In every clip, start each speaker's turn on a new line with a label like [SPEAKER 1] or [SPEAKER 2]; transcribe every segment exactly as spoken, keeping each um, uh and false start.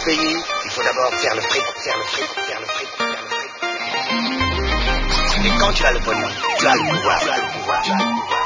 [SPEAKER 1] pays, il faut d'abord faire le fric, faire le fric, faire le fric, faire le fric. Et quand tu as le pognon, tu as le pouvoir, tu as le pouvoir, tu as le pouvoir.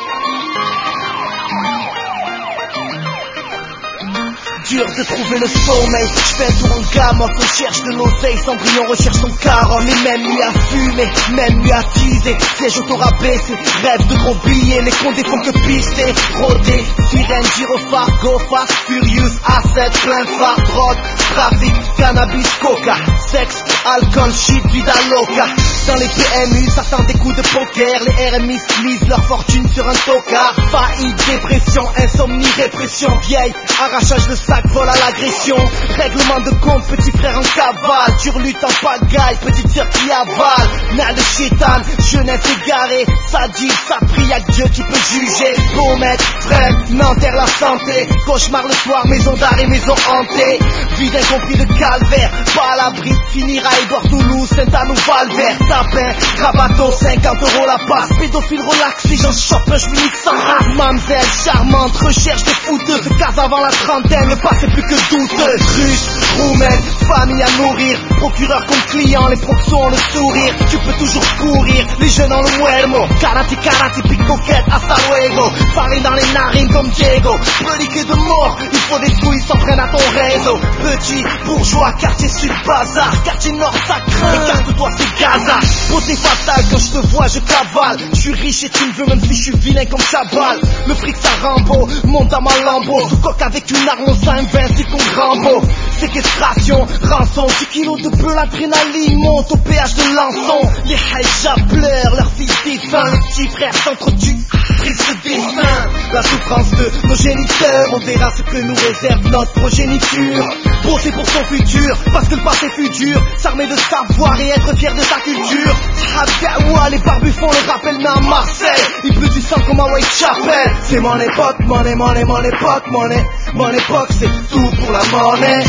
[SPEAKER 2] Dur de trouver le sommeil, j'fais un tour en gamme, on cherche de l'oseille, Cendrillon recherche son caron, et même lui a fumé, même lui a teasé, siège auto rabaissé, rêve de gros billets, les condés font que pister, rodé, sirène, gyrophare, go fast, furious, asset, plein de phare, drogue, trafic, cannabis, coca, sexe, alcool, shit, vida loca, dans les P M U, ça sent des coups de poker, les R M I misent leur fortune sur un tocard, faillite, dépression, insomnie, répression, vieille, arrachage de sac, vol à l'agression, règlement de compte, petit frère en cavale, turlute en pagaille, petite sœur qui avale, n'a de chétane, jeunesse égarée, ça dit, ça prie, y'a que Dieu qui peut juger, comète, frère, n'enterre la santé, cauchemar le soir, maison d'arrêt, maison hantée, vide incompris de calvaire, pas à l'abri, finira Igor Toulouse, Saint-Anne ou Valvert, tapin, rabateau, cinquante euros la passe, pédophile relax, les gens chopent, je me nique sans race, mamzelle, charmante, recherche des fouteuses, case avant la trentaine, le passé plus que douteuse, russe, roumaine, famille à nourrir, procureur comme client, les proxos ont le sourire, tu peux toujours courir, les jeunes ont le muermo, karate, karate, pickpocket, hasta luego, parler dans les narines comme Diego, reliqué de mort, il faut des couilles, s'en prennent à ton réseau, petit, bourgeois, quartier sud, bazar, quartier nord, ça craint, écarte-toi, c'est Gaza, beauté fatale, quand je te vois, je cavale, je suis riche et tu me veux, même si je suis vilain comme Chabal, le fric ça Rambo, monte à ma lambeau, sous coque avec une arme, on s'investit comme Rambo, séquestration, rançon, dix kilos de peu, l'adrénaline monte au péage de Lançon, les hijabs pleurent, leurs fils défunts, les petits frères s'entretuent, triste destin, la souffrance de nos géniteurs, on verra ce que nous réserve notre progéniture, bosser pour son futur, parce que le passé fut dur, s'armer de savoir et être fier de sa culture, Habgawa, les barbus font le rappel, mais à Marseille, il pleut du sang comme à Whitechapel, c'est mon époque, mon é- mon é- mon époque, mon é- mon époque, c'est tout pour la monnaie.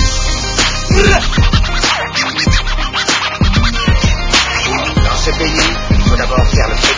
[SPEAKER 1] Dans ce pays, il faut d'abord faire le fric.